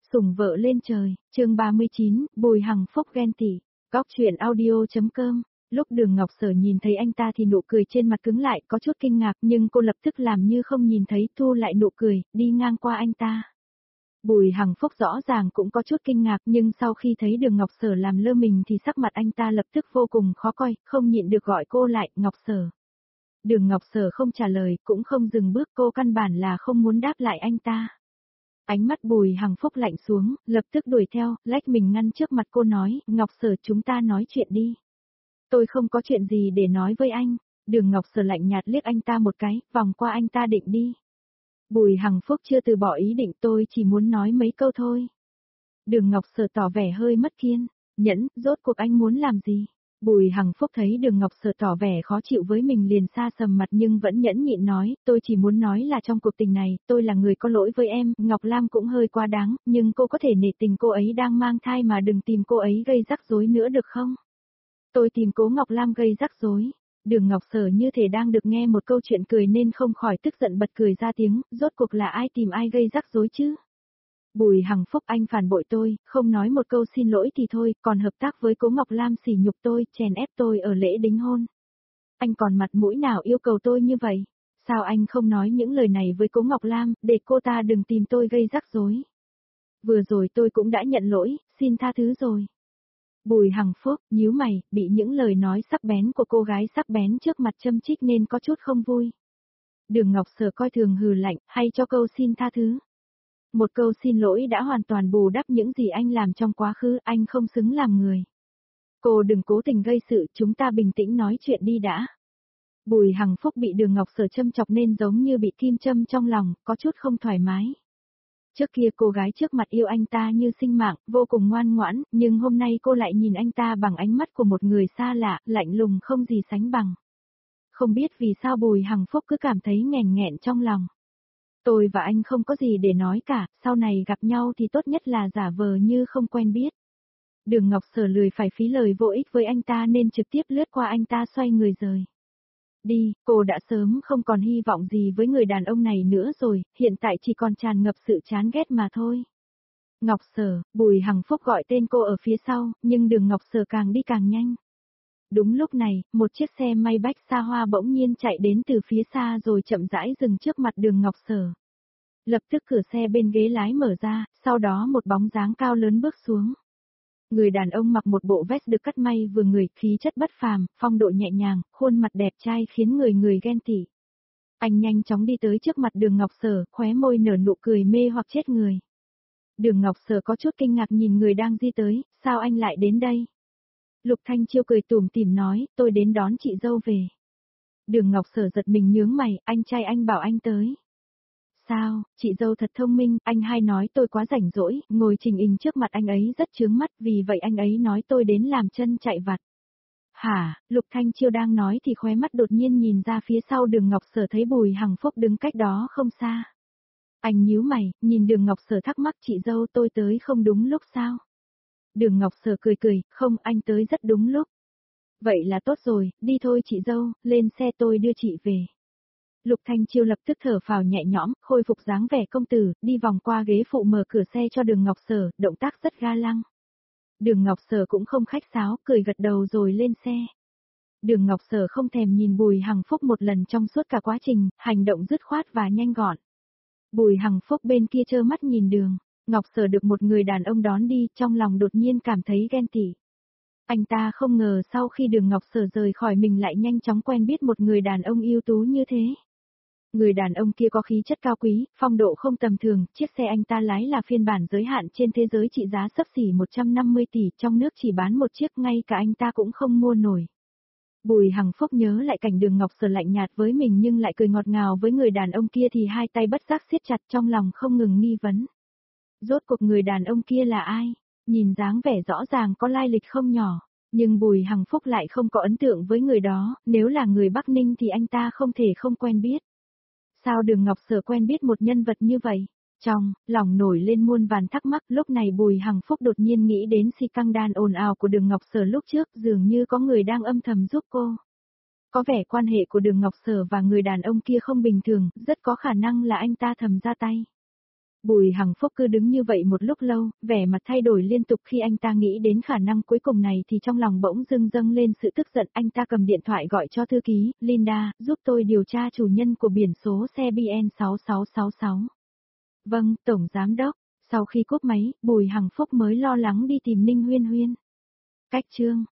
Sủng vợ lên trời, chương 39, Bùi Hằng Phúc ghen tị. Góc truyện audio.com. Lúc Đường Ngọc Sở nhìn thấy anh ta thì nụ cười trên mặt cứng lại, có chút kinh ngạc, nhưng cô lập tức làm như không nhìn thấy, thu lại nụ cười, đi ngang qua anh ta. Bùi Hằng Phúc rõ ràng cũng có chút kinh ngạc, nhưng sau khi thấy Đường Ngọc Sở làm lơ mình thì sắc mặt anh ta lập tức vô cùng khó coi, không nhịn được gọi cô lại, Ngọc Sở. Đường Ngọc Sở không trả lời, cũng không dừng bước, cô căn bản là không muốn đáp lại anh ta. Ánh mắt Bùi Hằng Phúc lạnh xuống, lập tức đuổi theo, lách mình ngăn trước mặt cô nói, Ngọc Sở chúng ta nói chuyện đi. Tôi không có chuyện gì để nói với anh. Đường Ngọc Sở lạnh nhạt liếc anh ta một cái, vòng qua anh ta định đi. Bùi Hằng Phúc chưa từ bỏ ý định, tôi chỉ muốn nói mấy câu thôi. Đường Ngọc Sở tỏ vẻ hơi mất kiên nhẫn, rốt cuộc anh muốn làm gì? Bùi Hằng Phúc thấy Đường Ngọc Sở tỏ vẻ khó chịu với mình liền xa sầm mặt nhưng vẫn nhẫn nhịn nói, tôi chỉ muốn nói là trong cuộc tình này, tôi là người có lỗi với em, Ngọc Lam cũng hơi quá đáng, nhưng cô có thể nể tình cô ấy đang mang thai mà đừng tìm cô ấy gây rắc rối nữa được không? Tôi tìm Cố Ngọc Lam gây rắc rối. Đường Ngọc Sở như thể đang được nghe một câu chuyện cười nên không khỏi tức giận bật cười ra tiếng, rốt cuộc là ai tìm ai gây rắc rối chứ? Bùi Hằng Phúc anh phản bội tôi, không nói một câu xin lỗi thì thôi, còn hợp tác với Cố Ngọc Lam sỉ nhục tôi, chèn ép tôi ở lễ đính hôn. Anh còn mặt mũi nào yêu cầu tôi như vậy? Sao anh không nói những lời này với Cố Ngọc Lam, để cô ta đừng tìm tôi gây rắc rối? Vừa rồi tôi cũng đã nhận lỗi, xin tha thứ rồi. Bùi Hằng Phúc, nhíu mày, bị những lời nói sắc bén của cô gái sắc bén trước mặt châm chích nên có chút không vui. Đường Ngọc Sở coi thường hừ lạnh, hay cho câu xin tha thứ. Một câu xin lỗi đã hoàn toàn bù đắp những gì anh làm trong quá khứ, anh không xứng làm người. Cô đừng cố tình gây sự, chúng ta bình tĩnh nói chuyện đi đã. Bùi Hằng Phúc bị Đường Ngọc Sở châm chọc nên giống như bị kim châm trong lòng, có chút không thoải mái. Trước kia cô gái trước mặt yêu anh ta như sinh mạng, vô cùng ngoan ngoãn, nhưng hôm nay cô lại nhìn anh ta bằng ánh mắt của một người xa lạ, lạnh lùng không gì sánh bằng. Không biết vì sao Bùi Hằng Phúc cứ cảm thấy nghẹn nghẹn trong lòng. Tôi và anh không có gì để nói cả, sau này gặp nhau thì tốt nhất là giả vờ như không quen biết. Đường Ngọc Sở lười phải phí lời vô ích với anh ta nên trực tiếp lướt qua anh ta xoay người rời. Đi, cô đã sớm không còn hy vọng gì với người đàn ông này nữa rồi, hiện tại chỉ còn tràn ngập sự chán ghét mà thôi. Ngọc Sở, Bùi Hằng Phúc gọi tên cô ở phía sau, nhưng Đường Ngọc Sở càng đi càng nhanh. Đúng lúc này, một chiếc xe may bách xa hoa bỗng nhiên chạy đến từ phía xa rồi chậm rãi dừng trước mặt Đường Ngọc Sở. Lập tức cửa xe bên ghế lái mở ra, sau đó một bóng dáng cao lớn bước xuống. Người đàn ông mặc một bộ vest được cắt may vừa người, khí chất bất phàm, phong độ nhẹ nhàng, khuôn mặt đẹp trai khiến người ghen tị. Anh nhanh chóng đi tới trước mặt Đường Ngọc Sở, khóe môi nở nụ cười mê hoặc chết người. Đường Ngọc Sở có chút kinh ngạc nhìn người đang đi tới, sao anh lại đến đây? Lục Thanh Chiêu cười tủm tỉm nói, tôi đến đón chị dâu về. Đường Ngọc Sở giật mình nhướng mày, anh trai anh bảo anh tới. Sao, chị dâu thật thông minh, anh hay nói tôi quá rảnh rỗi, ngồi trình hình trước mặt anh ấy rất chướng mắt, vì vậy anh ấy nói tôi đến làm chân chạy vặt. Hả, Lục Thanh Chiêu đang nói thì khóe mắt đột nhiên nhìn ra phía sau Đường Ngọc Sở thấy Bùi Hằng Phúc đứng cách đó không xa. Anh nhíu mày, nhìn Đường Ngọc Sở thắc mắc chị dâu tôi tới không đúng lúc sao? Đường Ngọc Sở cười, không anh tới rất đúng lúc. Vậy là tốt rồi, đi thôi chị dâu, lên xe tôi đưa chị về. Lục Thanh Chiêu lập tức thở phào nhẹ nhõm, khôi phục dáng vẻ công tử, đi vòng qua ghế phụ mở cửa xe cho Đường Ngọc Sở, động tác rất ga lăng. Đường Ngọc Sở cũng không khách sáo, cười gật đầu rồi lên xe. Đường Ngọc Sở không thèm nhìn Bùi Hằng Phúc một lần trong suốt cả quá trình, hành động dứt khoát và nhanh gọn. Bùi Hằng Phúc bên kia trơ mắt nhìn Đường Ngọc Sở được một người đàn ông đón đi, trong lòng đột nhiên cảm thấy ghen tị. Anh ta không ngờ sau khi Đường Ngọc Sở rời khỏi mình lại nhanh chóng quen biết một người đàn ông ưu tú như thế. Người đàn ông kia có khí chất cao quý, phong độ không tầm thường, chiếc xe anh ta lái là phiên bản giới hạn trên thế giới trị giá xấp xỉ 150 tỷ, trong nước chỉ bán một chiếc ngay cả anh ta cũng không mua nổi. Bùi Hằng Phúc nhớ lại cảnh Đường Ngọc Sở lạnh nhạt với mình nhưng lại cười ngọt ngào với người đàn ông kia thì hai tay bất giác siết chặt trong lòng không ngừng nghi vấn. Rốt cuộc người đàn ông kia là ai? Nhìn dáng vẻ rõ ràng có lai lịch không nhỏ, nhưng Bùi Hằng Phúc lại không có ấn tượng với người đó, nếu là người Bắc Ninh thì anh ta không thể không quen biết. Sao Đường Ngọc Sở quen biết một nhân vật như vậy? Trong lòng nổi lên muôn vàn thắc mắc, lúc này Bùi Hằng Phúc đột nhiên nghĩ đến si căng đan ồn ào của Đường Ngọc Sở lúc trước, dường như có người đang âm thầm giúp cô. Có vẻ quan hệ của Đường Ngọc Sở và người đàn ông kia không bình thường, rất có khả năng là anh ta thầm ra tay. Bùi Hằng Phúc cứ đứng như vậy một lúc lâu, vẻ mặt thay đổi liên tục khi anh ta nghĩ đến khả năng cuối cùng này thì trong lòng bỗng dâng lên sự tức giận. Anh ta cầm điện thoại gọi cho thư ký, Linda, giúp tôi điều tra chủ nhân của biển số xe BN6666. Vâng, Tổng Giám đốc. Sau khi cúp máy, Bùi Hằng Phúc mới lo lắng đi tìm Ninh Huyên Huyên. Cách chương